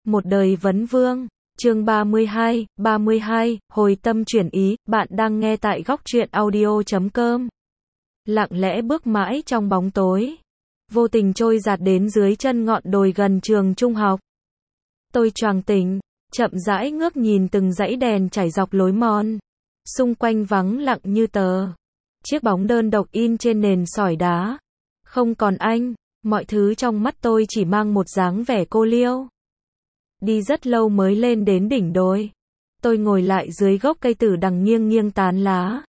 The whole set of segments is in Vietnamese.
Một đời vấn vương, chương 32, hồi tâm chuyển ý, bạn đang nghe tại góc truyện audio.com. Lặng lẽ bước mãi trong bóng tối, vô tình trôi dạt đến dưới chân ngọn đồi gần trường trung học. Tôi choàng tỉnh, chậm rãi ngước nhìn từng dãy đèn trải dọc lối mòn. Xung quanh vắng lặng như tờ. Chiếc bóng đơn độc in trên nền sỏi đá. Không còn anh, mọi thứ trong mắt tôi chỉ mang một dáng vẻ cô liêu. Đi rất lâu mới lên đến đỉnh đồi. Tôi ngồi lại dưới gốc cây tử đằng nghiêng nghiêng tán lá.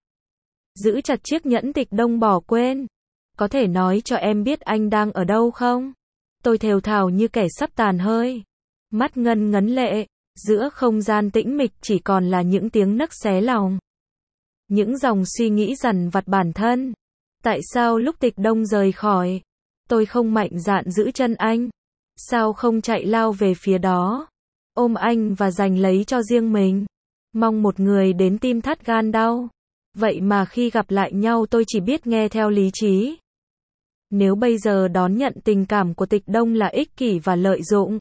Giữ chặt chiếc nhẫn tịch đông bỏ quên. Có thể nói cho em biết anh đang ở đâu không? Tôi thều thào như kẻ sắp tàn hơi. Mắt ngân ngấn lệ, giữa không gian tĩnh mịch chỉ còn là những tiếng nấc xé lòng. Những dòng suy nghĩ dằn vặt bản thân. Tại sao lúc tịch đông rời khỏi, tôi không mạnh dạn giữ chân anh? Sao không chạy lao về phía đó, ôm anh và giành lấy cho riêng mình? Mong một người đến tim thắt gan đau. Vậy mà khi gặp lại nhau tôi chỉ biết nghe theo lý trí. Nếu bây giờ đón nhận tình cảm của tịch đông là ích kỷ và lợi dụng,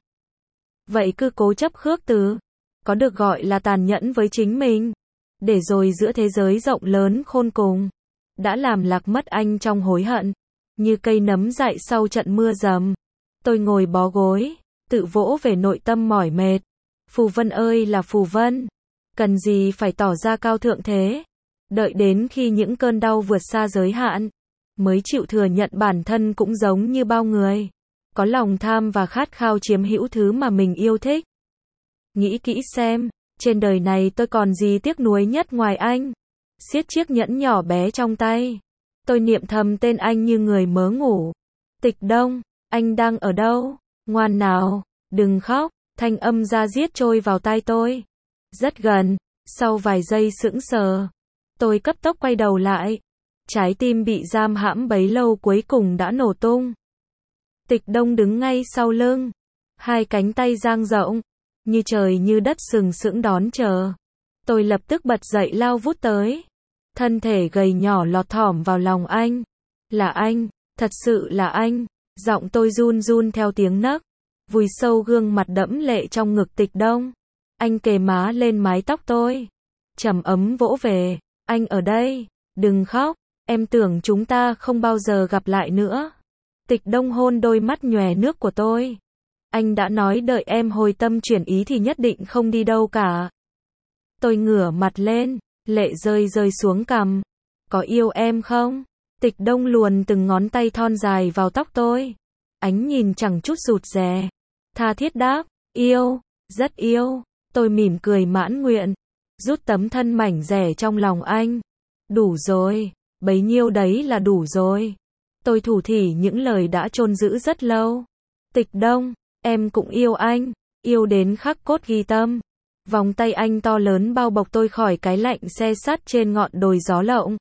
vậy cứ cố chấp khước từ, có được gọi là tàn nhẫn với chính mình. Để rồi giữa thế giới rộng lớn khôn cùng, đã làm lạc mất anh trong hối hận, như cây nấm dại sau trận mưa dầm. Tôi ngồi bó gối, tự vỗ về nội tâm mỏi mệt. Phù Vân ơi là Phù Vân, cần gì phải tỏ ra cao thượng thế? Đợi đến khi những cơn đau vượt xa giới hạn, mới chịu thừa nhận bản thân cũng giống như bao người, có lòng tham và khát khao chiếm hữu thứ mà mình yêu thích. Nghĩ kỹ xem, trên đời này tôi còn gì tiếc nuối nhất ngoài anh? Siết chiếc nhẫn nhỏ bé trong tay, tôi niệm thầm tên anh như người mớ ngủ. Tịch đông, anh đang ở đâu? Ngoan nào, đừng khóc. Thanh âm da diết trôi vào tai tôi. Rất gần. Sau vài giây sững sờ, tôi cấp tốc quay đầu lại. Trái tim bị giam hãm bấy lâu cuối cùng đã nổ tung. Tịch đông đứng ngay sau lưng, hai cánh tay dang rộng, như trời như đất sừng sững đón chờ. Tôi lập tức bật dậy lao vút tới. Thân thể gầy nhỏ lọt thỏm vào lòng anh. Là anh, thật sự là anh. Giọng tôi run run theo tiếng nấc, vùi sâu gương mặt đẫm lệ trong ngực tịch đông. Anh kề má lên mái tóc tôi, trầm ấm vỗ về. Anh ở đây, đừng khóc, em tưởng chúng ta không bao giờ gặp lại nữa. Tịch đông hôn đôi mắt nhòe nước của tôi. Anh đã nói đợi em hồi tâm chuyển ý thì nhất định không đi đâu cả. Tôi ngửa mặt lên, lệ rơi rơi xuống cằm. Có yêu em không? Tịch đông luồn từng ngón tay thon dài vào tóc tôi. Ánh nhìn chẳng chút rụt rè. Tha thiết đáp, yêu, rất yêu. Tôi mỉm cười mãn nguyện, rút tấm thân mảnh rẻ trong lòng anh. Đủ rồi, bấy nhiêu đấy là đủ rồi. Tôi thủ thỉ những lời đã chôn giữ rất lâu. Tịch đông, em cũng yêu anh, yêu đến khắc cốt ghi tâm. Vòng tay anh to lớn bao bọc tôi khỏi cái lạnh se sắt trên ngọn đồi gió lộng.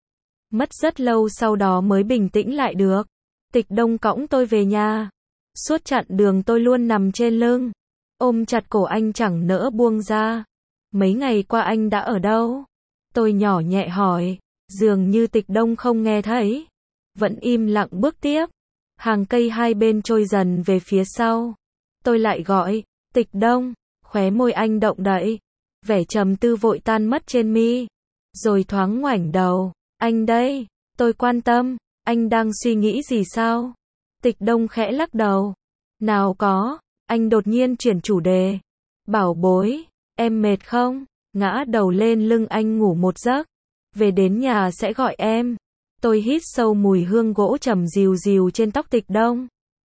Mất rất lâu sau đó mới bình tĩnh lại được. Tịch đông cõng tôi về nhà. Suốt chặng đường tôi luôn nằm trên lưng, ôm chặt cổ anh chẳng nỡ buông ra. Mấy ngày qua anh đã ở đâu? Tôi nhỏ nhẹ hỏi. Dường như tịch đông không nghe thấy, vẫn im lặng bước tiếp. Hàng cây hai bên trôi dần về phía sau. Tôi lại gọi, tịch đông. Khóe môi anh động đậy, vẻ trầm tư vội tan mất trên mi. Rồi thoáng ngoảnh đầu, anh đây. Tôi quan tâm, anh đang suy nghĩ gì sao? Tịch đông khẽ lắc đầu. Nào có, anh đột nhiên chuyển chủ đề. Bảo bối, em mệt không? Ngã đầu lên lưng anh ngủ một giấc. Về đến nhà sẽ gọi em. Tôi hít sâu mùi hương gỗ trầm dìu dìu trên tóc tịch đông.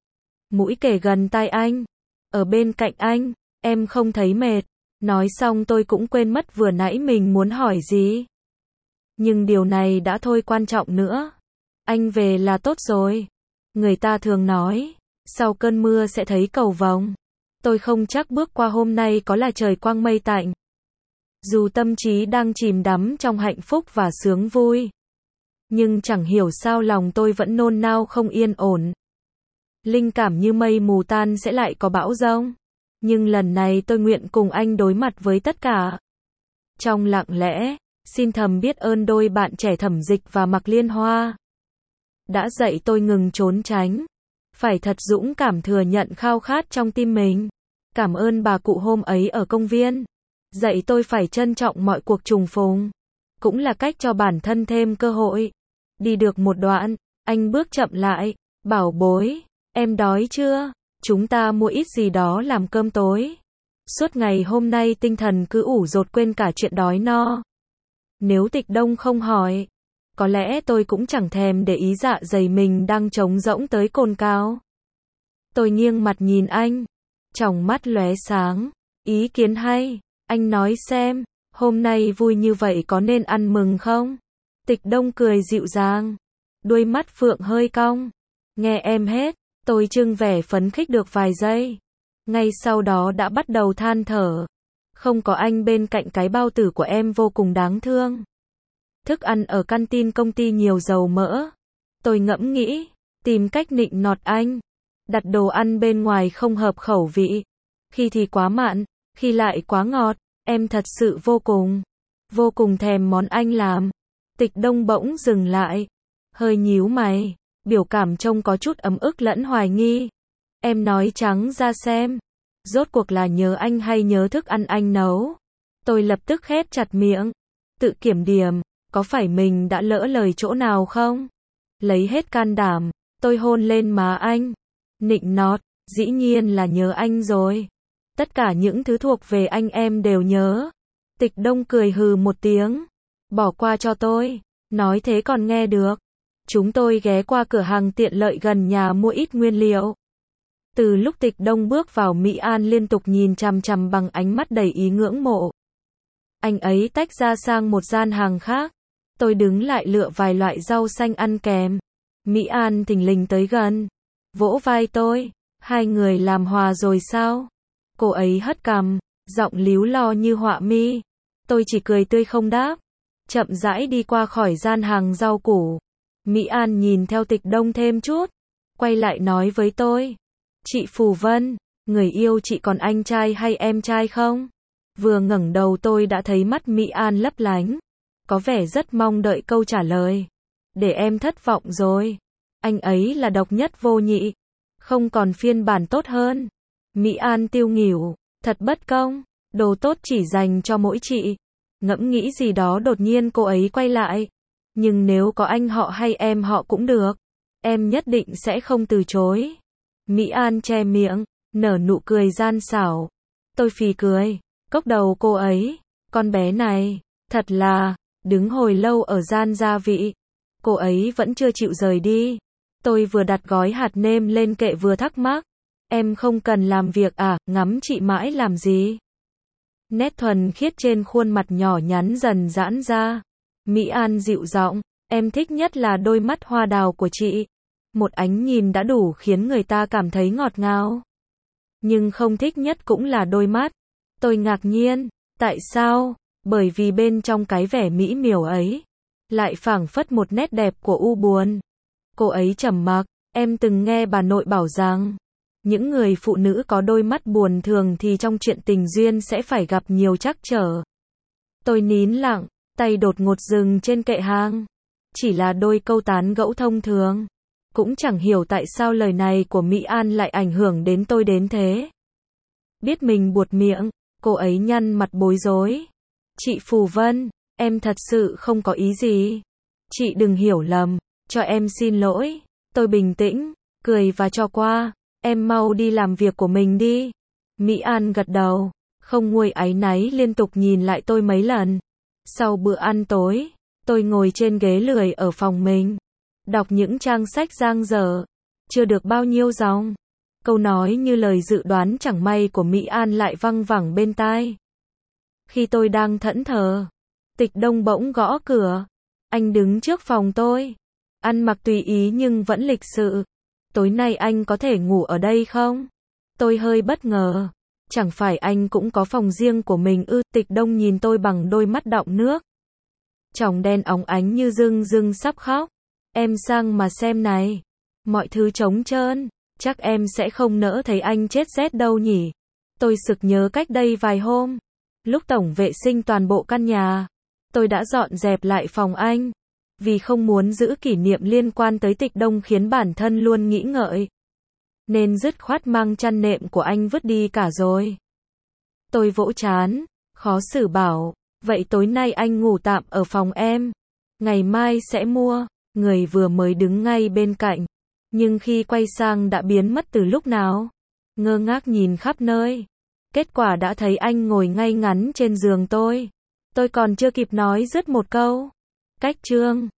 Mũi kề gần tai anh. Ở bên cạnh anh, em không thấy mệt. Nói xong tôi cũng quên mất vừa nãy mình muốn hỏi gì. Nhưng điều này đã thôi quan trọng nữa. Anh về là tốt rồi. Người ta thường nói, sau cơn mưa sẽ thấy cầu vồng. Tôi không chắc bước qua hôm nay có là trời quang mây tạnh. Dù tâm trí đang chìm đắm trong hạnh phúc và sướng vui, nhưng chẳng hiểu sao lòng tôi vẫn nôn nao không yên ổn. Linh cảm như mây mù tan sẽ lại có bão giông. Nhưng lần này tôi nguyện cùng anh đối mặt với tất cả. Trong lặng lẽ, xin thầm biết ơn đôi bạn trẻ Thẩm Dịch và Mạc Liên Hoa. Đã dạy tôi ngừng trốn tránh. Phải thật dũng cảm thừa nhận khao khát trong tim mình. Cảm ơn bà cụ hôm ấy ở công viên. Dạy tôi phải trân trọng mọi cuộc trùng phùng. Cũng là cách cho bản thân thêm cơ hội. Đi được một đoạn, anh bước chậm lại. Bảo bối, em đói chưa? Chúng ta mua ít gì đó làm cơm tối. Suốt ngày hôm nay tinh thần cứ ủ dột quên cả chuyện đói no. Nếu Tịch Đông không hỏi, có lẽ tôi cũng chẳng thèm để ý dạ dày mình đang trống rỗng tới cồn cào. Tôi nghiêng mặt nhìn anh, tròng mắt lóe sáng. Ý kiến hay, anh nói xem, hôm nay vui như vậy có nên ăn mừng không? Tịch Đông cười dịu dàng, đuôi mắt phượng hơi cong. Nghe em hết, tôi trưng vẻ phấn khích được vài giây. Ngay sau đó đã bắt đầu than thở. Không có anh bên cạnh cái bao tử của em vô cùng đáng thương. Thức ăn ở canteen công ty nhiều dầu mỡ. Tôi ngẫm nghĩ, tìm cách nịnh nọt anh. Đặt đồ ăn bên ngoài không hợp khẩu vị. Khi thì quá mặn, khi lại quá ngọt. Em thật sự vô cùng thèm món anh làm. Tịch Đông bỗng dừng lại, hơi nhíu mày, biểu cảm trông có chút ấm ức lẫn hoài nghi. Em nói trắng ra xem, rốt cuộc là nhớ anh hay nhớ thức ăn anh nấu? Tôi lập tức khép chặt miệng, tự kiểm điểm, có phải mình đã lỡ lời chỗ nào không? Lấy hết can đảm, tôi hôn lên má anh. Nịnh nọt, dĩ nhiên là nhớ anh rồi. Tất cả những thứ thuộc về anh em đều nhớ. Tịch Đông cười hừ một tiếng. Bỏ qua cho tôi. Nói thế còn nghe được. Chúng tôi ghé qua cửa hàng tiện lợi gần nhà mua ít nguyên liệu. Từ lúc Tịch Đông bước vào Mỹ An liên tục nhìn chằm chằm bằng ánh mắt đầy ý ngưỡng mộ. Anh ấy tách ra sang một gian hàng khác. Tôi đứng lại lựa vài loại rau xanh ăn kèm. Mỹ An thình lình tới gần, vỗ vai tôi. Hai người làm hòa rồi sao? Cô ấy hất cằm, giọng líu lo như họa mi. Tôi chỉ cười tươi không đáp. Chậm rãi đi qua khỏi gian hàng rau củ. Mỹ An nhìn theo Tịch Đông thêm chút, quay lại nói với tôi. Chị Phù Vân, người yêu chị còn anh trai hay em trai không? Vừa ngẩng đầu tôi đã thấy mắt Mỹ An lấp lánh. Có vẻ rất mong đợi câu trả lời. Để em thất vọng rồi. Anh ấy là độc nhất vô nhị. Không còn phiên bản tốt hơn. Mỹ An tiêu nghỉu. Thật bất công. Đồ tốt chỉ dành cho mỗi chị. Ngẫm nghĩ gì đó đột nhiên cô ấy quay lại. Nhưng nếu có anh họ hay em họ cũng được. Em nhất định sẽ không từ chối. Mỹ An che miệng, nở nụ cười gian xảo. Tôi phì cười, cốc đầu cô ấy. Con bé này, thật là, đứng hồi lâu ở gian gia vị. Cô ấy vẫn chưa chịu rời đi. Tôi vừa đặt gói hạt nêm lên kệ vừa thắc mắc. Em không cần làm việc à, ngắm chị mãi làm gì? Nét thuần khiết trên khuôn mặt nhỏ nhắn dần giãn ra. Mỹ An dịu giọng, em thích nhất là đôi mắt hoa đào của chị. Một ánh nhìn đã đủ khiến người ta cảm thấy ngọt ngào. Nhưng không thích nhất cũng là đôi mắt. Tôi ngạc nhiên, tại sao? Bởi vì bên trong cái vẻ mỹ miều ấy, lại phảng phất một nét đẹp của u buồn. Cô ấy trầm mặc, em từng nghe bà nội bảo rằng, những người phụ nữ có đôi mắt buồn thường thì trong chuyện tình duyên sẽ phải gặp nhiều trắc trở. Tôi nín lặng, tay đột ngột dừng trên kệ hàng. Chỉ là đôi câu tán gẫu thông thường. Cũng chẳng hiểu tại sao lời này của Mỹ An lại ảnh hưởng đến tôi đến thế. Biết mình buột miệng, cô ấy nhăn mặt bối rối. Chị Phù Vân, em thật sự không có ý gì. Chị đừng hiểu lầm, cho em xin lỗi. Tôi bình tĩnh, cười và cho qua. Em mau đi làm việc của mình đi. Mỹ An gật đầu, không nguôi áy náy liên tục nhìn lại tôi mấy lần. Sau bữa ăn tối, tôi ngồi trên ghế lười ở phòng mình. Đọc những trang sách dang dở. Chưa được bao nhiêu dòng. Câu nói như lời dự đoán chẳng may của Mỹ An lại văng vẳng bên tai. Khi tôi đang thẫn thờ, Tịch Đông bỗng gõ cửa. Anh đứng trước phòng tôi. Ăn mặc tùy ý nhưng vẫn lịch sự. Tối nay anh có thể ngủ ở đây không? Tôi hơi bất ngờ. Chẳng phải anh cũng có phòng riêng của mình ư? Tịch Đông nhìn tôi bằng đôi mắt đọng nước. Tròng đen óng ánh như rưng rưng sắp khóc. Em sang mà xem này. Mọi thứ trống trơn. Chắc em sẽ không nỡ thấy anh chết rét đâu nhỉ. Tôi sực nhớ cách đây vài hôm. Lúc tổng vệ sinh toàn bộ căn nhà. Tôi đã dọn dẹp lại phòng anh. Vì không muốn giữ kỷ niệm liên quan tới Tịch Đông khiến bản thân luôn nghĩ ngợi. nên dứt khoát mang chăn nệm của anh vứt đi cả rồi. Tôi vỗ trán, khó xử bảo, vậy tối nay anh ngủ tạm ở phòng em, ngày mai sẽ mua. Người vừa mới đứng ngay bên cạnh, nhưng khi quay sang đã biến mất từ lúc nào. Ngơ ngác nhìn khắp nơi, kết quả đã thấy anh ngồi ngay ngắn trên giường tôi. Tôi còn chưa kịp nói dứt một câu. Cách chương